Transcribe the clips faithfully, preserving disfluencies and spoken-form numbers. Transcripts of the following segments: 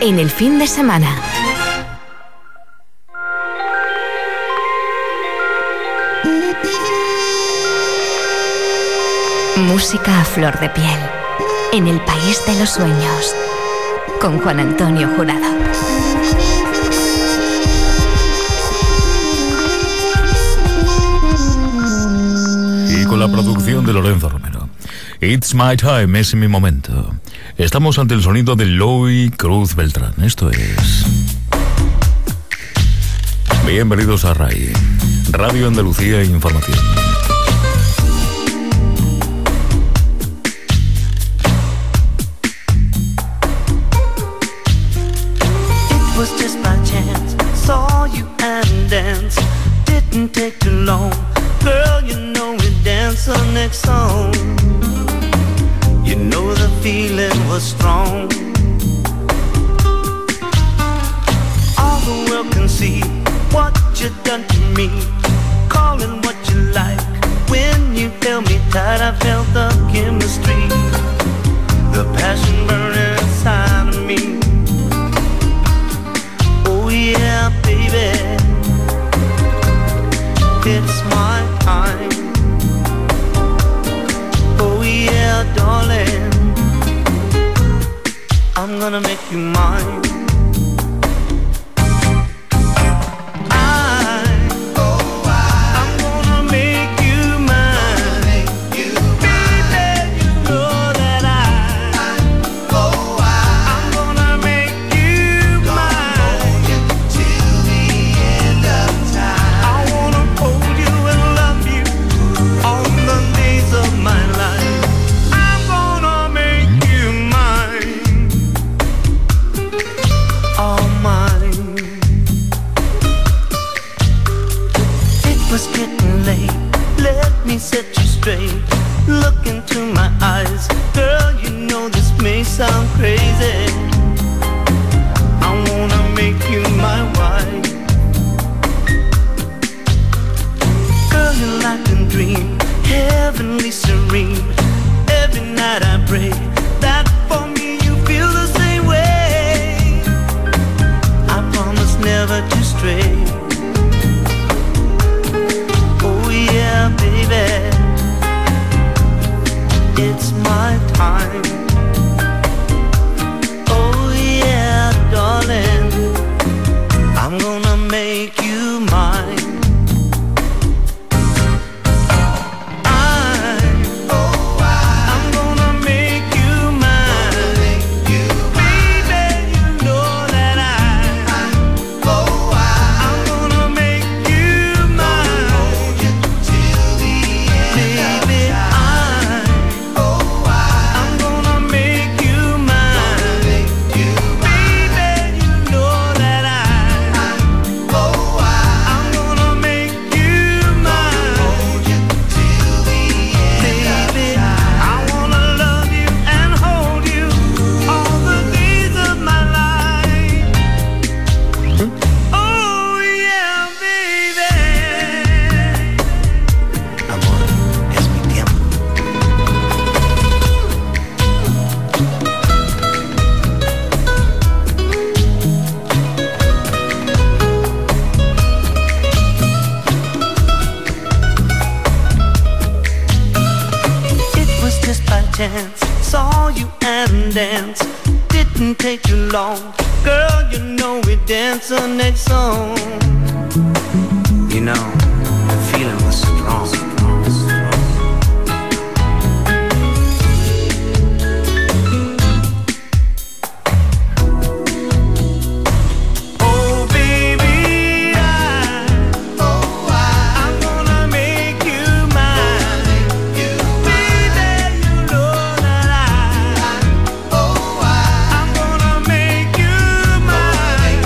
en el fin de semana. Música a flor de piel, en el país de los sueños, con Juan Antonio Jurado. Y con la producción de Lorenzo Romero. It's my time, es mi momento. Estamos ante el sonido de Loy Cruz Beltrán. Esto es... Bienvenidos a RAI, Radio Andalucía Información. It was just by chance, saw you and dance. Didn't take too long, girl, you know we dance the next song. You know the feeling was strong. All the world can see what you done to me. Call it what you like. When you held me tight, I felt the chemistry, the passion burning inside of me. Oh yeah, baby, it's my time. Oh yeah, darling, I'm gonna make you mine. Set you straight, look into my eyes, girl, you know this may sound crazy. I wanna make you my wife. Girl, you like a dream, heavenly serene. Every night I pray that for me you feel the same way. I promise never to stray. Yeah, baby, it's my time. Oh yeah, darling, I'm gonna make you mine. Saw you and dance, didn't take too long. Girl, you know we dance the next song. You know, the feeling was strong.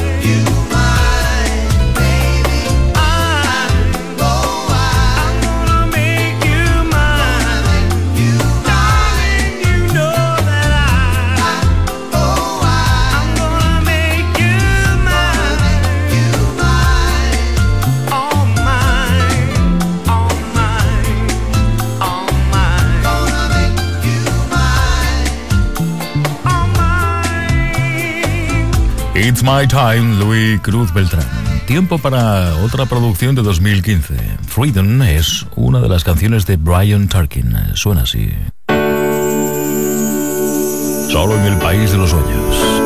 Gonna It's My Time, Louis Cruz Beltrán. Tiempo para otra producción de dos mil quince. Freedom es una de las canciones de Brian Tarkin. Suena así. Solo en el país de los sueños.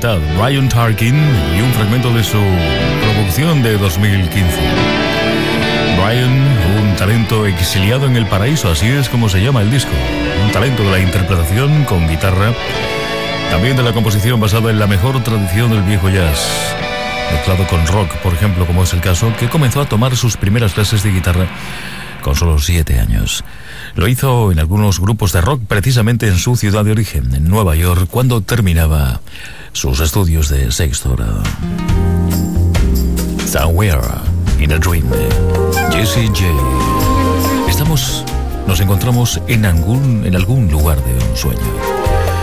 Libertad, Brian Tarkin, y un fragmento de su producción de dos mil quince. Brian, un talento exiliado en el paraíso, así es como se llama el disco. Un talento de la interpretación con guitarra, también de la composición basada en la mejor tradición del viejo jazz, mezclado con rock, por ejemplo, como es el caso, que comenzó a tomar sus primeras clases de guitarra con solo siete años. Lo hizo en algunos grupos de rock, precisamente en su ciudad de origen, en Nueva York, cuando terminaba sus estudios de sexto grado. Somewhere in a Dream, Jessie J. Estamos, nos encontramos en algún, en algún lugar de un sueño.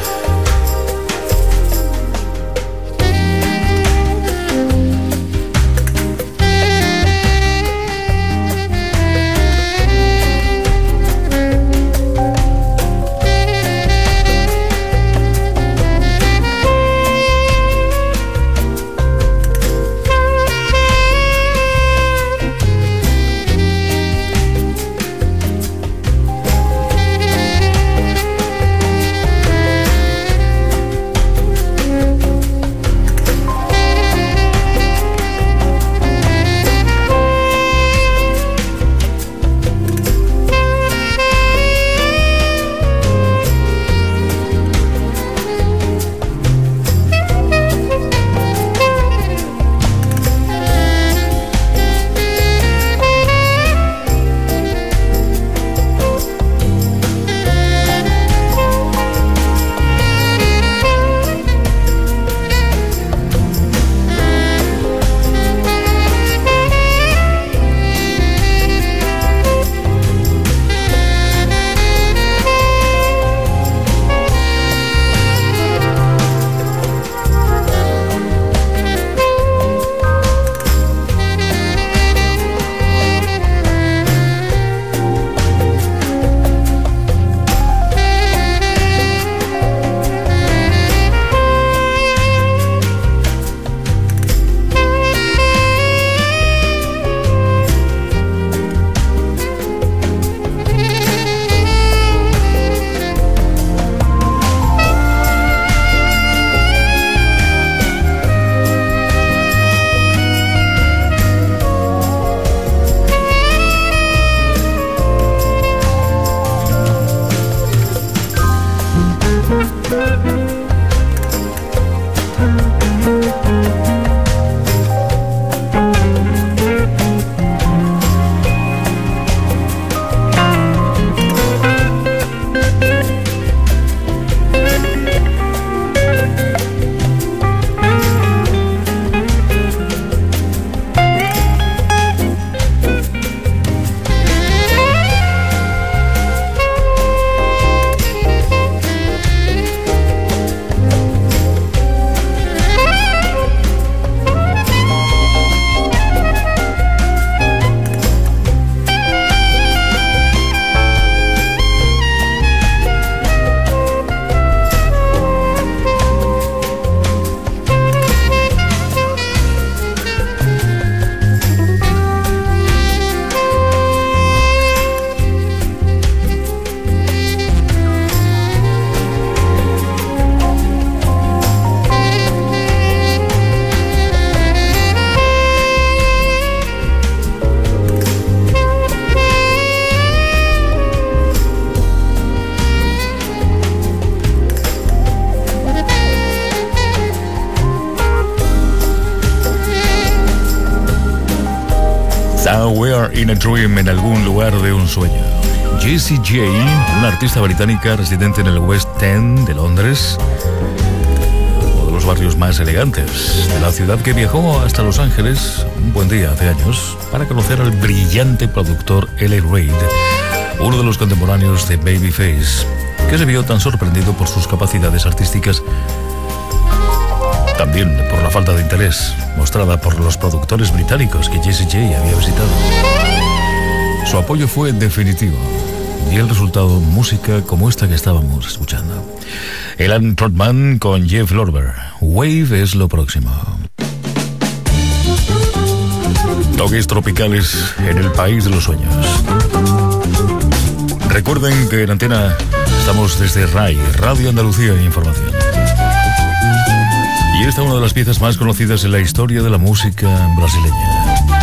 Somewhere in a Dream, en algún lugar de un sueño. Jessie J, una artista británica residente en el West End de Londres, uno de los barrios más elegantes de la ciudad, que viajó hasta Los Ángeles un buen día hace años para conocer al brillante productor L A Reid, uno de los contemporáneos de Babyface, que se vio tan sorprendido por sus capacidades artísticas, también por la falta de interés mostrada por los productores británicos que Jessie J había visitado. Su apoyo fue definitivo y el resultado, música como esta que estábamos escuchando. Alan Trotman con Jeff Lorber. Wave es lo próximo. Toques tropicales en el país de los sueños. Recuerden que en Antena estamos desde R A I, Radio Andalucía Información. Y esta es una de las piezas más conocidas en la historia de la música brasileña.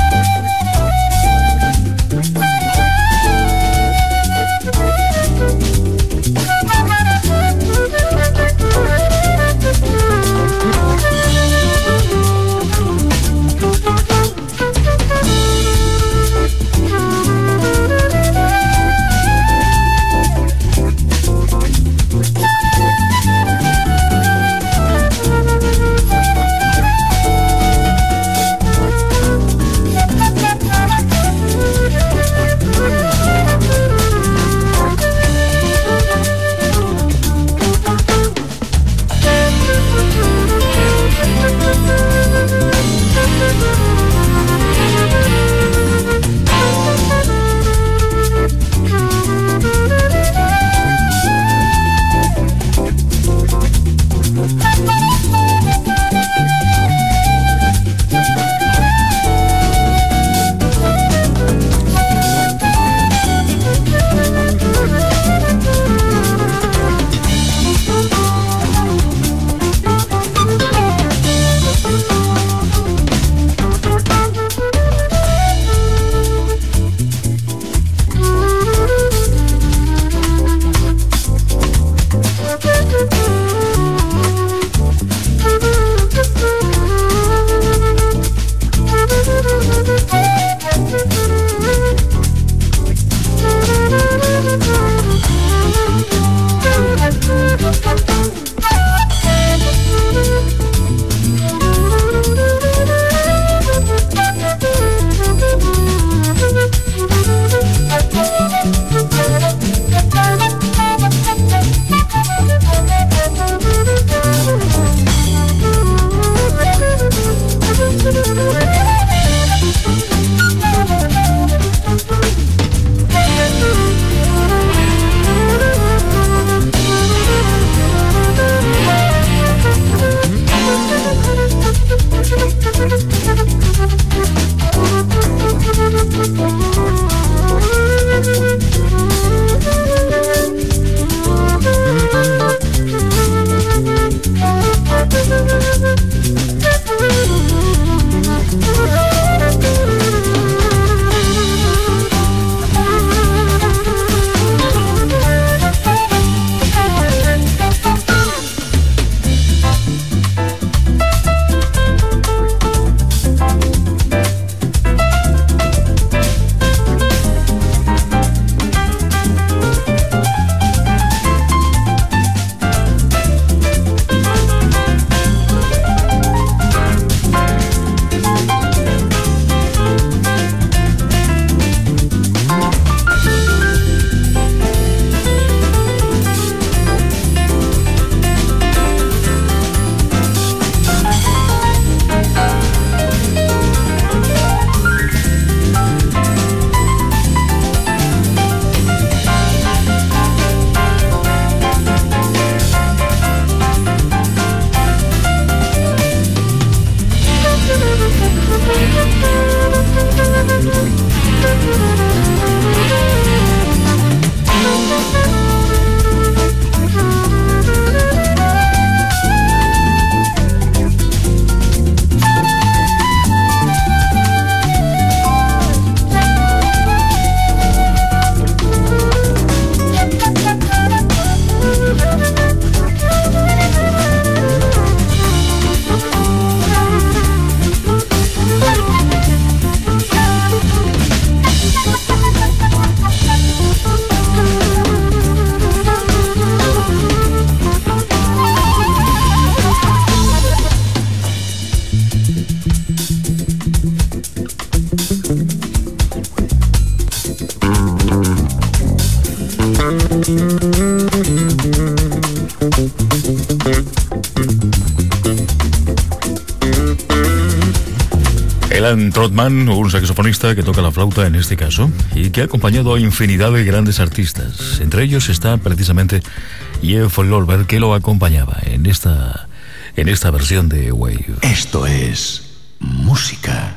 Alan Trotman, un saxofonista que toca la flauta en este caso y que ha acompañado a infinidad de grandes artistas. Entre ellos está precisamente Jeff Lorber, que lo acompañaba en esta, en esta versión de Wave. Esto es música.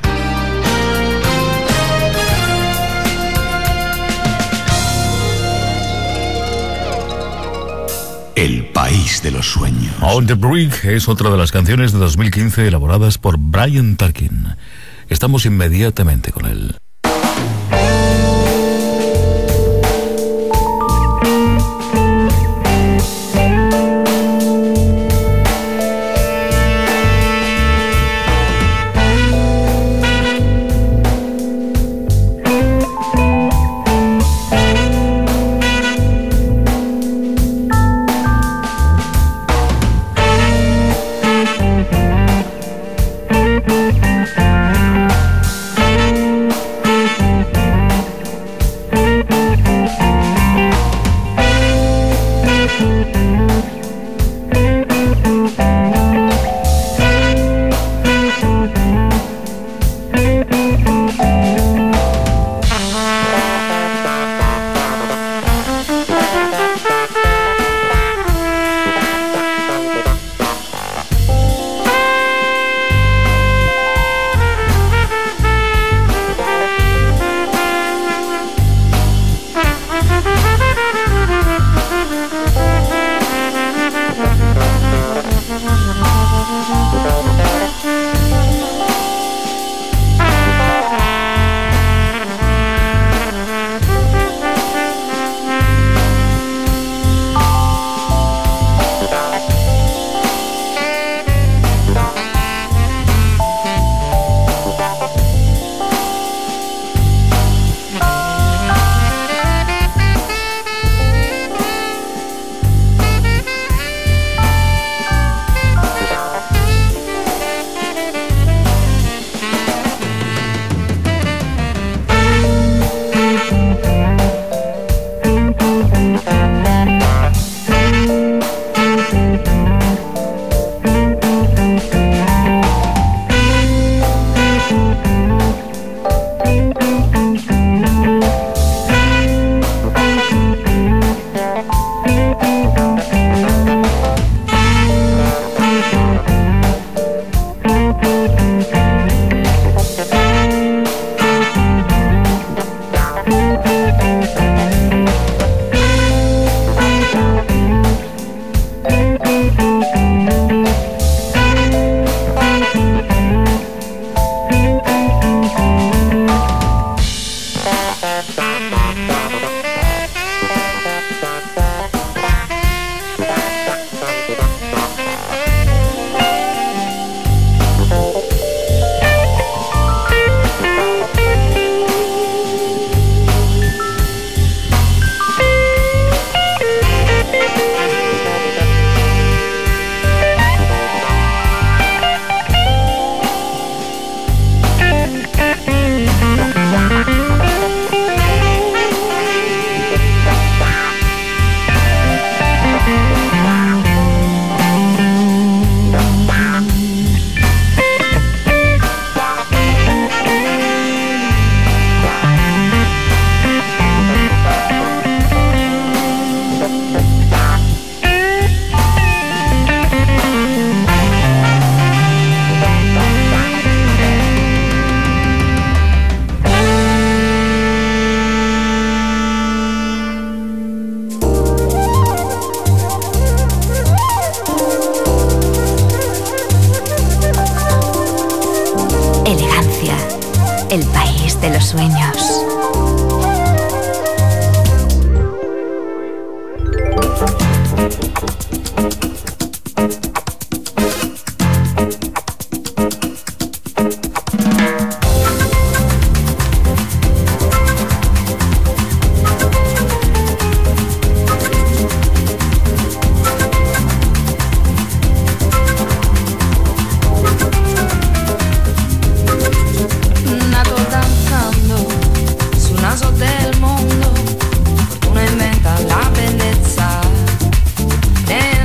El país de los sueños. On the Brick es otra de las canciones de dos mil quince elaboradas por Brian Tarkin. Estamos inmediatamente con él. El país de los sueños. Del mondo, fortuna inventa la bellezza.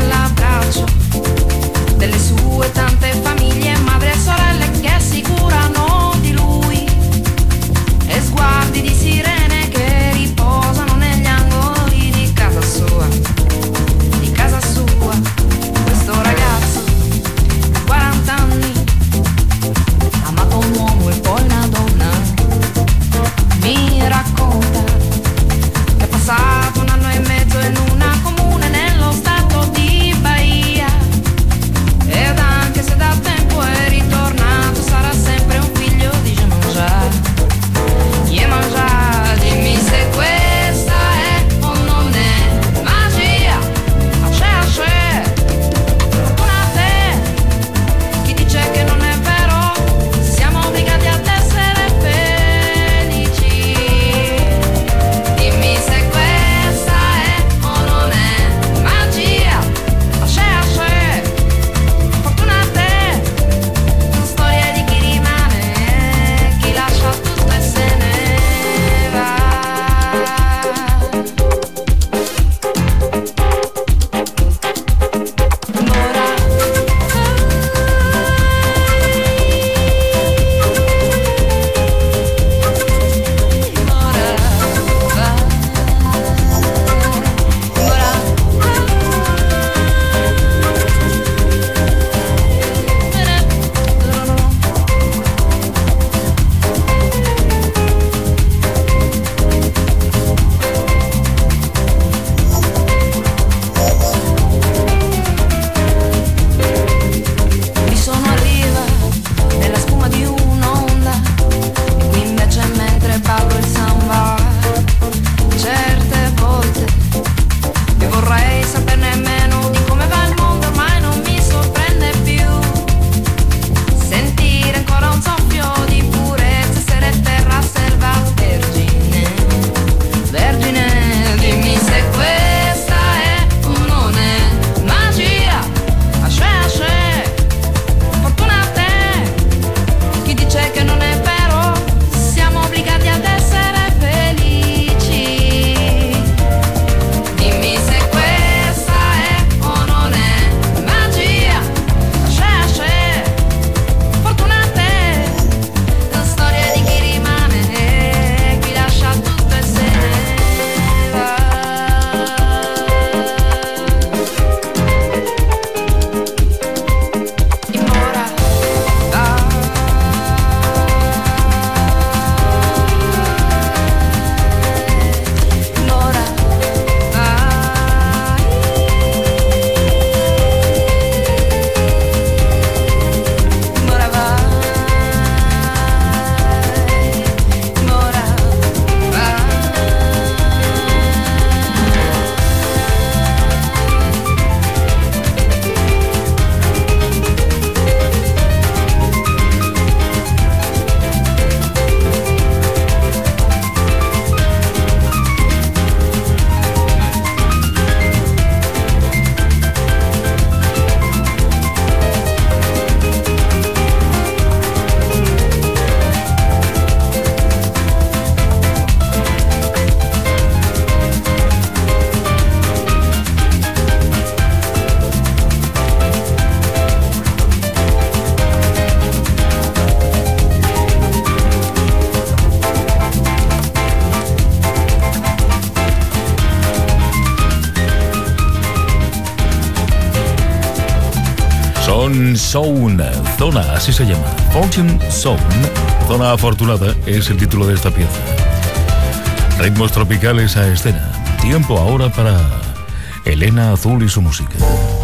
Zone, Zona, así se llama. Fortune Zone, Zona Afortunada, es el título de esta pieza. Ritmos tropicales a escena. Tiempo ahora para Helena Azul y su música.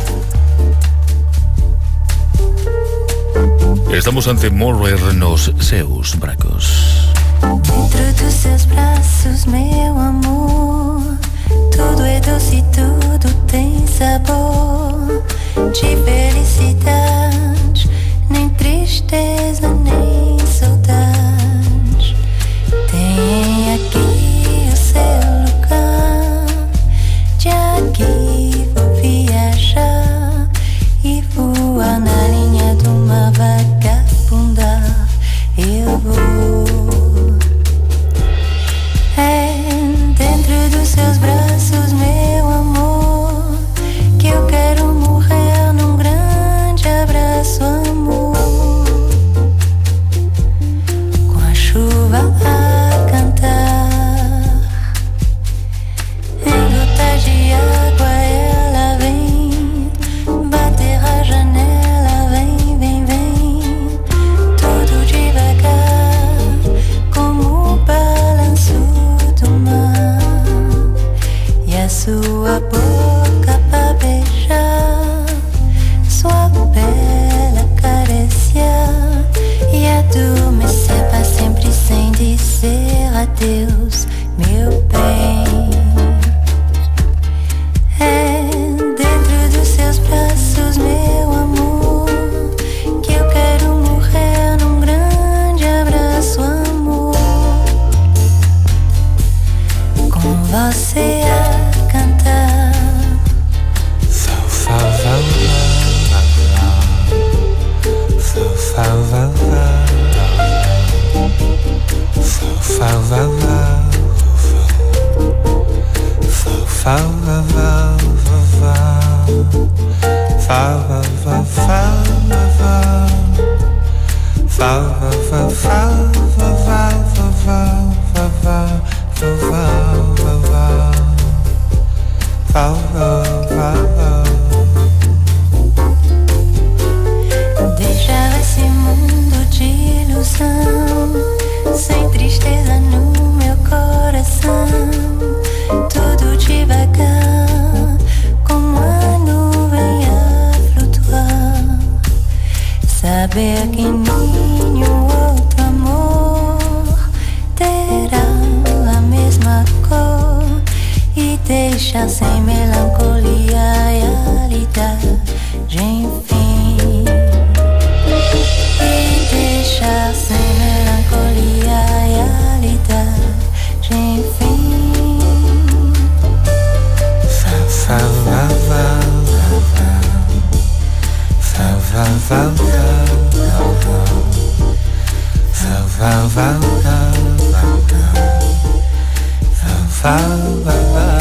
Estamos ante Morer nos seus bracos. Dentro dos seus braços, meu amor, tudo é doce e tudo tem sabor. De felicidade, nem tristeza, nem saudade. Tem aqui o seu lugar, de aqui vou viajar e voar na linha do mar vagabundar. Eu vou. É dentro dos seus braços, meu amor, que eu quero morrer num grande abraço, amor. Com a chuva a cantar, em gotas de água ela vem bater a janela, vem, vem, vem, tudo devagar, como o balanço do mar. E a sua boca pra beijar, sua pele acariciar e adormecer pra sempre sem dizer adeus, meu bem. É dentro dos seus braços, meu amor, que eu quero morrer num grande abraço, amor. Com você a cantar. So fa va va so fa va va so fa va va so fa va va fa va va fa va fa va va fa va va va va va va va. Deixar esse mundo de ilusão, sem tristeza no meu coração, tudo devagar, como a nuvem a flutuar. Saber que nenhum outro amor terá a mesma cor e deixar sem melancolia a realidade, enfim. E deixar sem melancolia a realidade, enfim. Fa fa va va fa va va fa va va fa va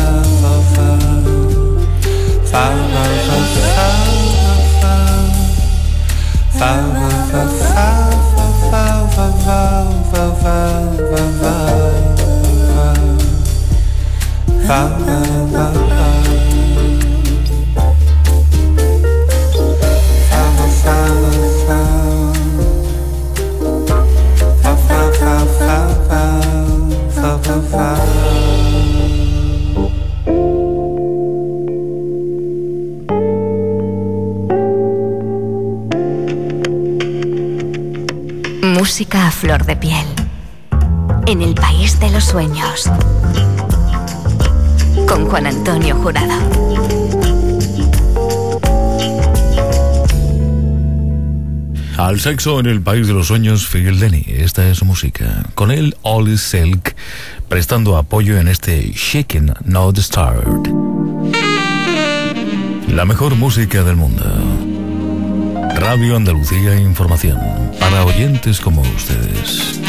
Música a flor de piel. En el país de los sueños. Con Juan Antonio Jurado. Al sexo en el país de los sueños, Phil Denny. Esta es su música. Con él, Ollie Silk, prestando apoyo en este Shaken Not Started. La mejor música del mundo. Radio Andalucía Información. Para oyentes como ustedes.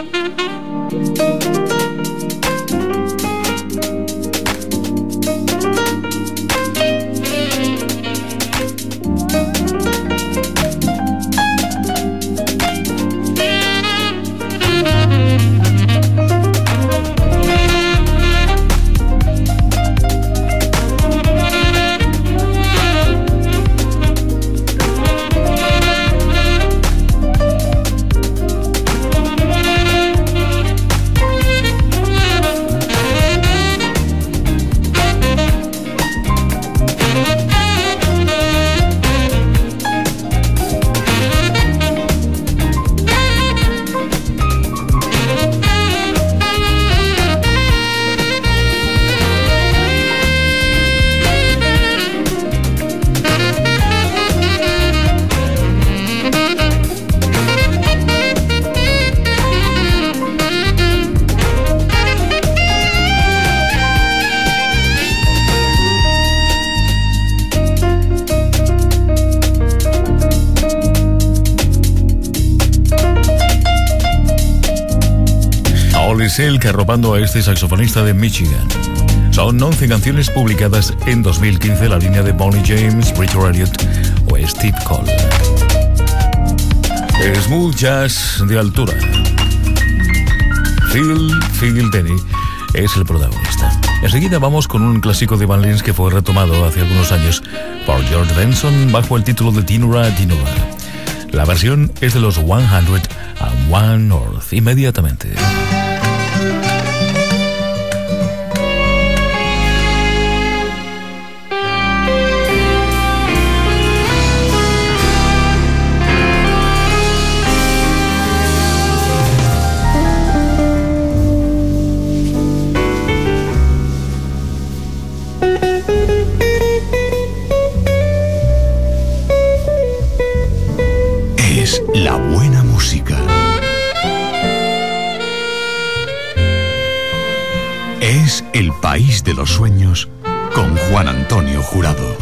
Selk arropando a este saxofonista de Michigan. Son once canciones publicadas en dos mil quince, la línea de Bonnie James, Richard Elliott o Steve Cole. Smooth jazz de altura. Phil, Phil Denny es el protagonista. Enseguida vamos con un clásico de Van Lins que fue retomado hace algunos años por George Benson bajo el título de Dinura Dinura. La versión es de los one hundred and one North. Inmediatamente. La buena música. Es El País de los Sueños con Juan Antonio Jurado.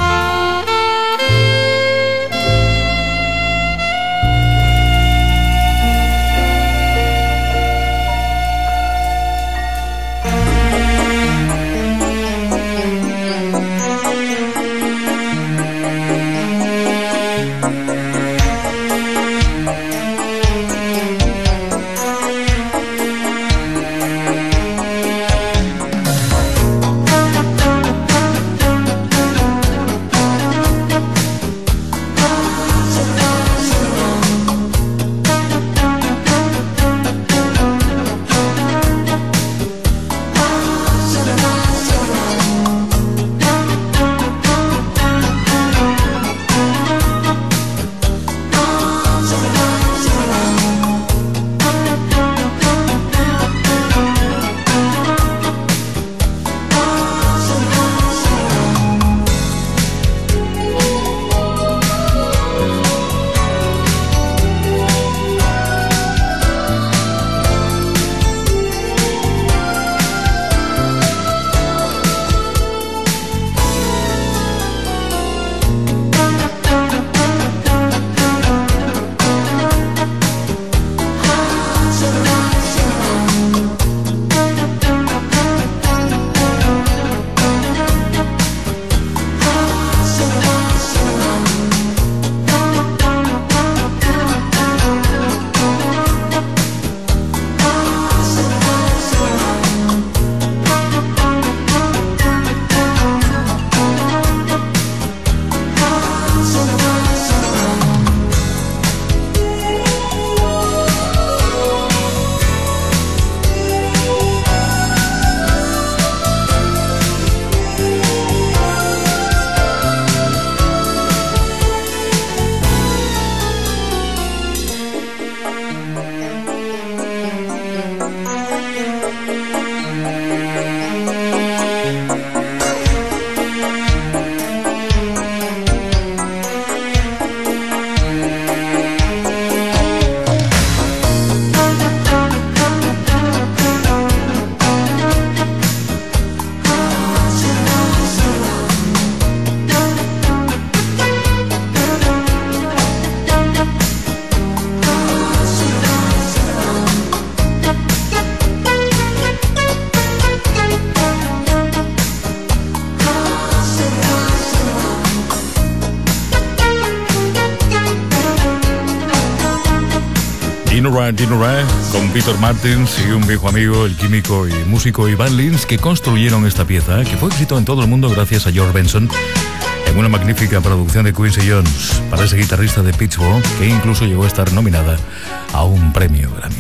Ra, Dino Ra, con Peter Martins y un viejo amigo, el químico y músico Ivan Lins, que construyeron esta pieza, que fue éxito en todo el mundo gracias a George Benson, en una magnífica producción de Quincy Jones, para ese guitarrista de Pittsburgh, que incluso llegó a estar nominada a un premio Grammy.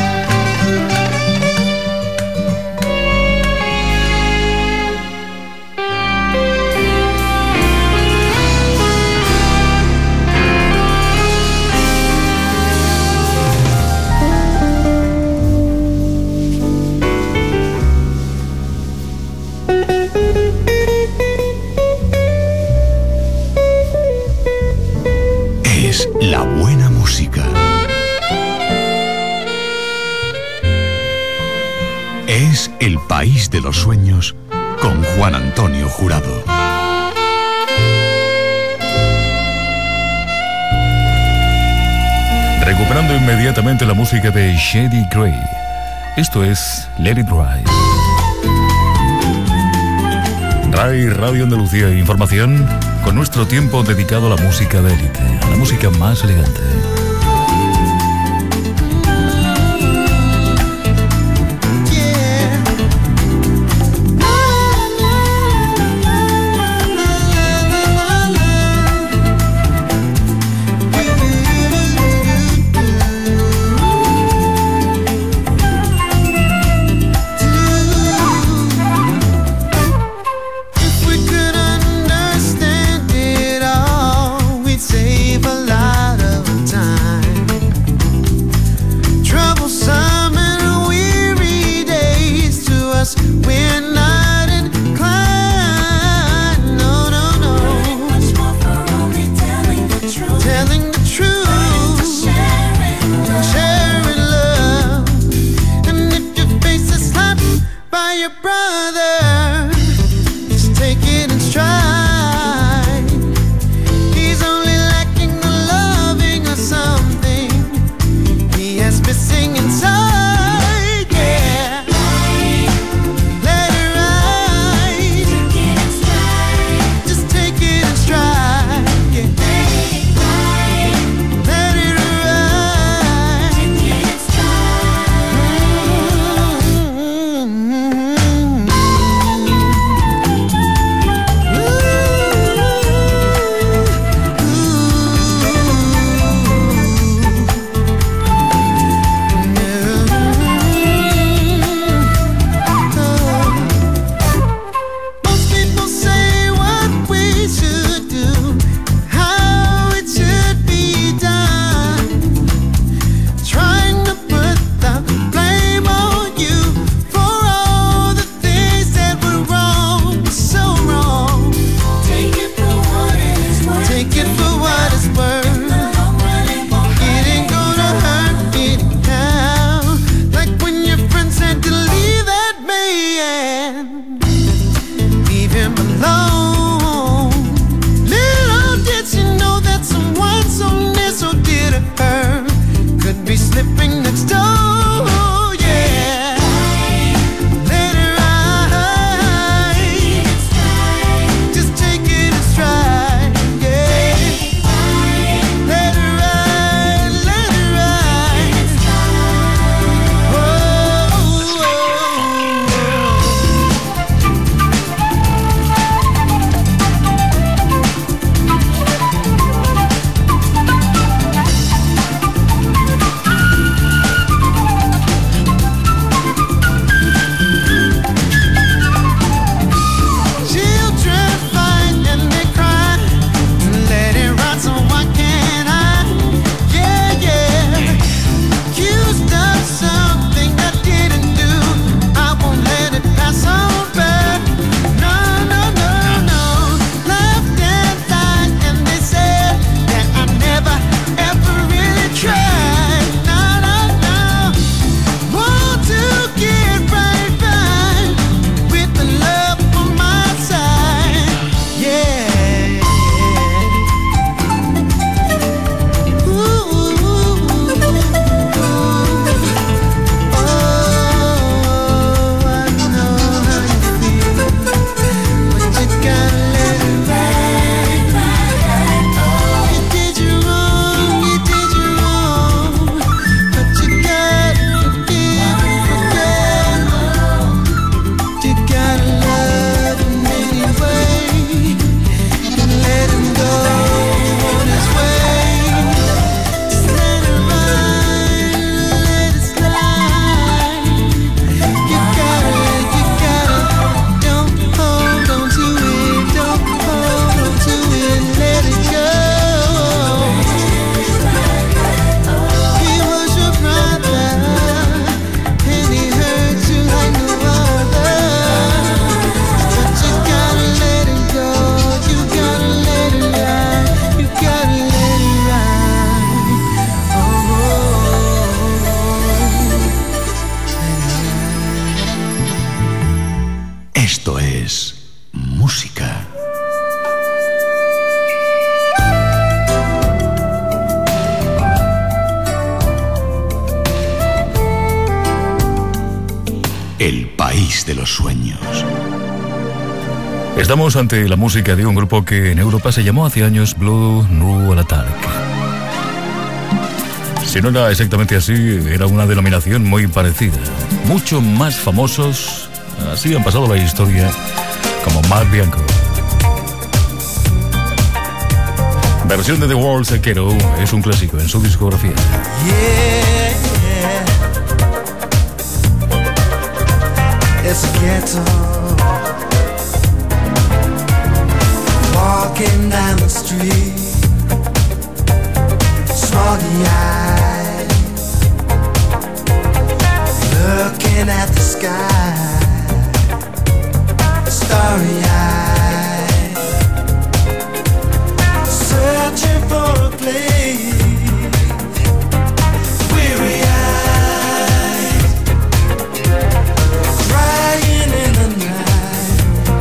La buena música. Es El País de los Sueños con Juan Antonio Jurado. Recuperando inmediatamente la música de Shady Gray. Esto es Let It Ride. RAI Radio Andalucía, información con nuestro tiempo dedicado a la música de élite, a la música más elegante. Save a lot of time. es música. El país de los sueños. Estamos ante la música de un grupo que en Europa se llamó hace años Blue Noir Attack. Si no era exactamente así, era una denominación muy parecida. Mucho más famosos, así han pasado la historia, como Matt Bianco. Versión de The World Sequero es un clásico en su discografía. Yeah, it's a ghetto. Walking down the street, smoggy eyed, looking at the sky, starry eyed, searching for a place, weary eyed, crying in the night,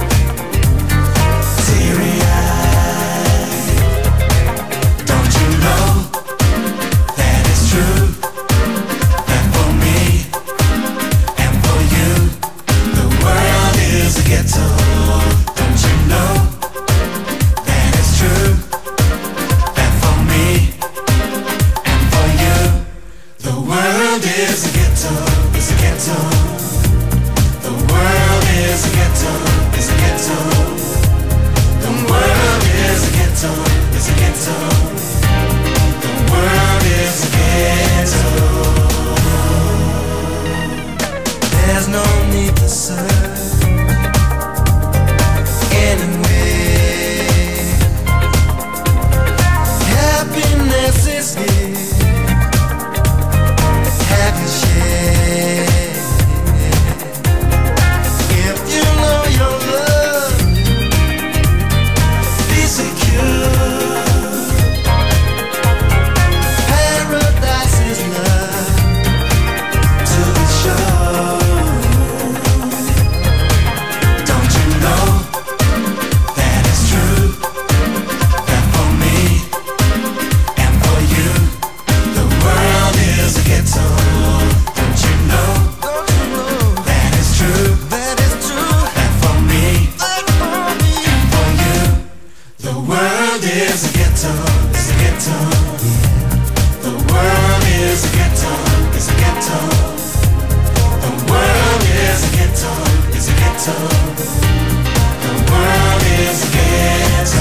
teary eyed. Don't you know that it's true, that for me and for you the world is a ghetto? Don't you know that it's true, that for me and for you the world is a ghetto, is a ghetto. The world is a ghetto, is a ghetto. The world is a ghetto, is a ghetto. The world is a ghetto. There's no need to search anywhere. Happiness is here. Have you shared? If you know your love, be secure. Paradise is love to be sure. Don't you know that it's true, that for me and for you the world is a ghetto? Don't you know that it's true, that it's true, that for me and for you the world is a ghetto, is a ghetto. The world is a ghetto, is a ghetto. The world is a ghetto, is a ghetto. The world is a ghetto.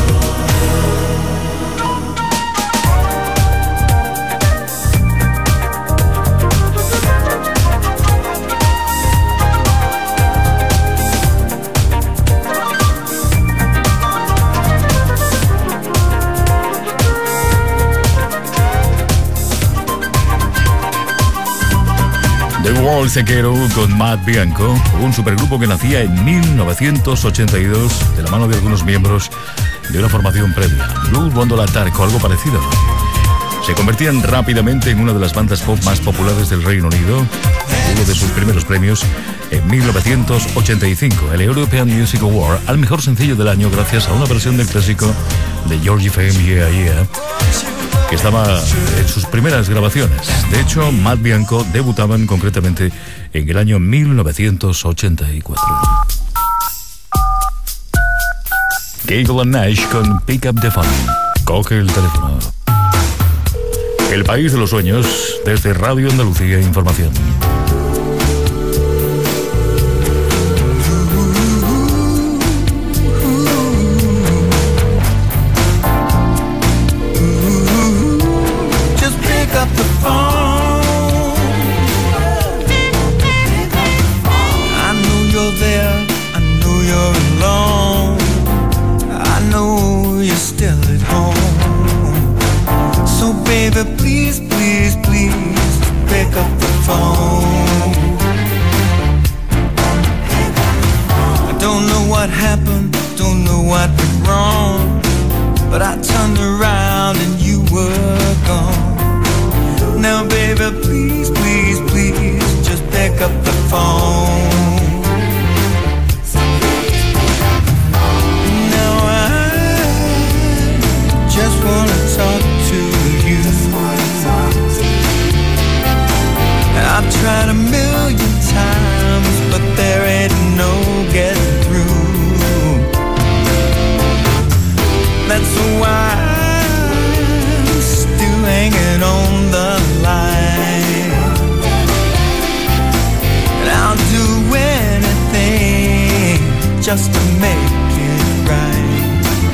The World Sequero con Matt Bianco, un supergrupo que nacía en mil novecientos ochenta y dos de la mano de algunos miembros de una formación previa, Blue Noir Attack o algo parecido. Se convertían rápidamente en una de las bandas pop más populares del Reino Unido. Uno de sus primeros premios en mil novecientos ochenta y cinco, el European Music Award, al mejor sencillo del año gracias a una versión del clásico de Georgie Fame, Yeah Yeah, que estaba en sus primeras grabaciones. De hecho, Matt Bianco debutaban concretamente en el año mil novecientos ochenta y cuatro. Gable and Nash con Pick Up the Phone. Coge el teléfono. El país de los sueños, desde Radio Andalucía Información. Please, please, please pick up the phone. I don't know what happened, don't know what went wrong, but I turned around and you were gone. Now baby, please, please, please just pick up the phone. tried a million times, but there ain't no getting through. That's why I'm still hanging on the line. And I'll do anything just to make it right.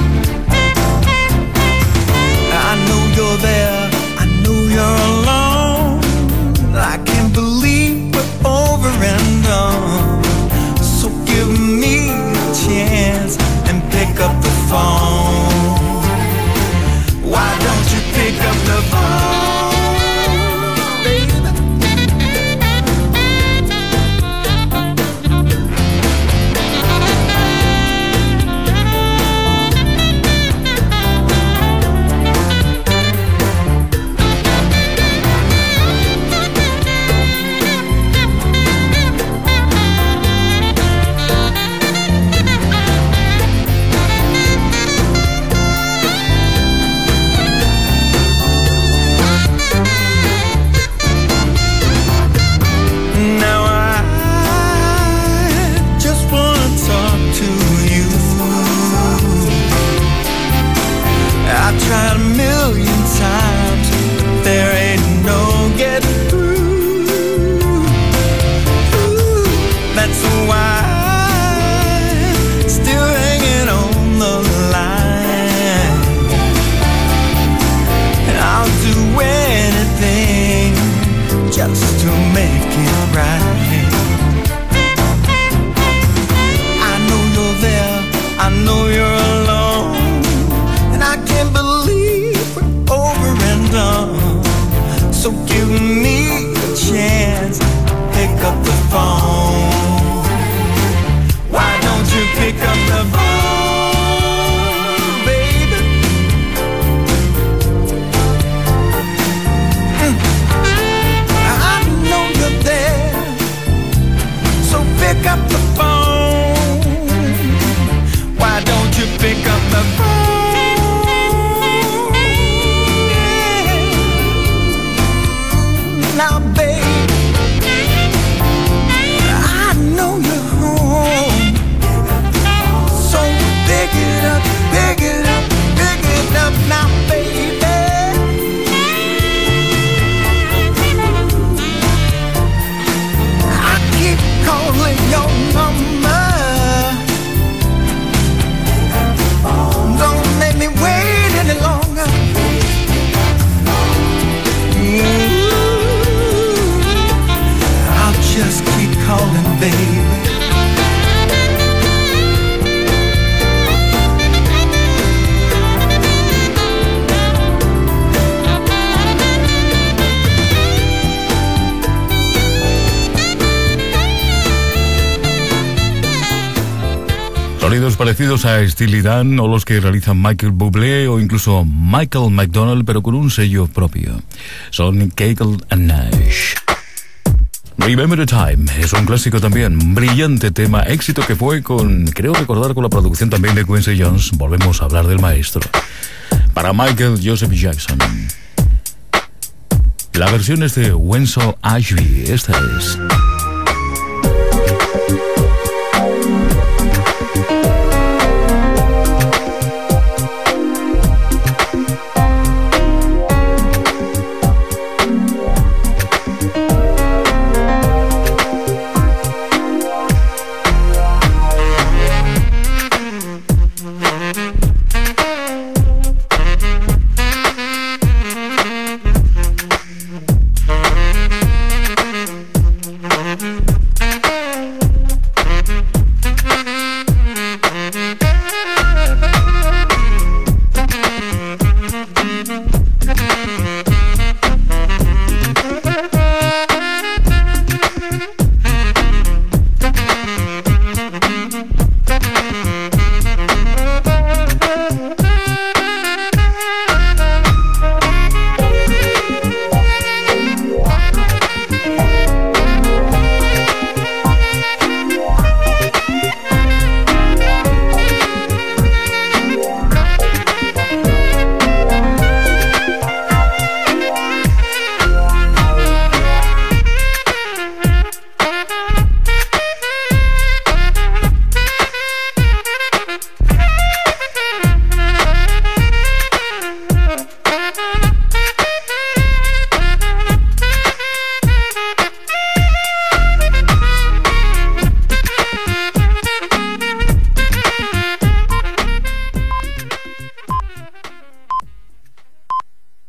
I know you're there, I know you're alone. I can't believe we're over and done. So give me a chance and pick up the phone. Why don't you pick up the phone, baby? Tried a million times, but there ain't no getting through. Ooh, that's why I'm still hanging on the line. And I'll do anything just to make it right. I know you're there, I know you're alone. I can't believe we're over and done. So give me a chance, pick up the phone. Why don't you pick up the phone, baby? Mm. I know you're there, so pick up the phone. Why don't you pick up the phone? Now, babe, I know you're home. So pick it up, pick it up, pick it up now, baby. I keep calling your number. Don't make me wait any longer. Mm. Just keep calling, baby. Sonidos parecidos a Steely Dan o los que realizan Michael Bublé o incluso Michael McDonald, pero con un sello propio. Son Cagle and Nash. Remember the Time es un clásico también, un brillante tema, éxito que fue con, creo recordar, con la producción también de Quincy Jones. Volvemos a hablar del maestro. Para Michael Joseph Jackson. La versión es de Wenzel Ashby, esta es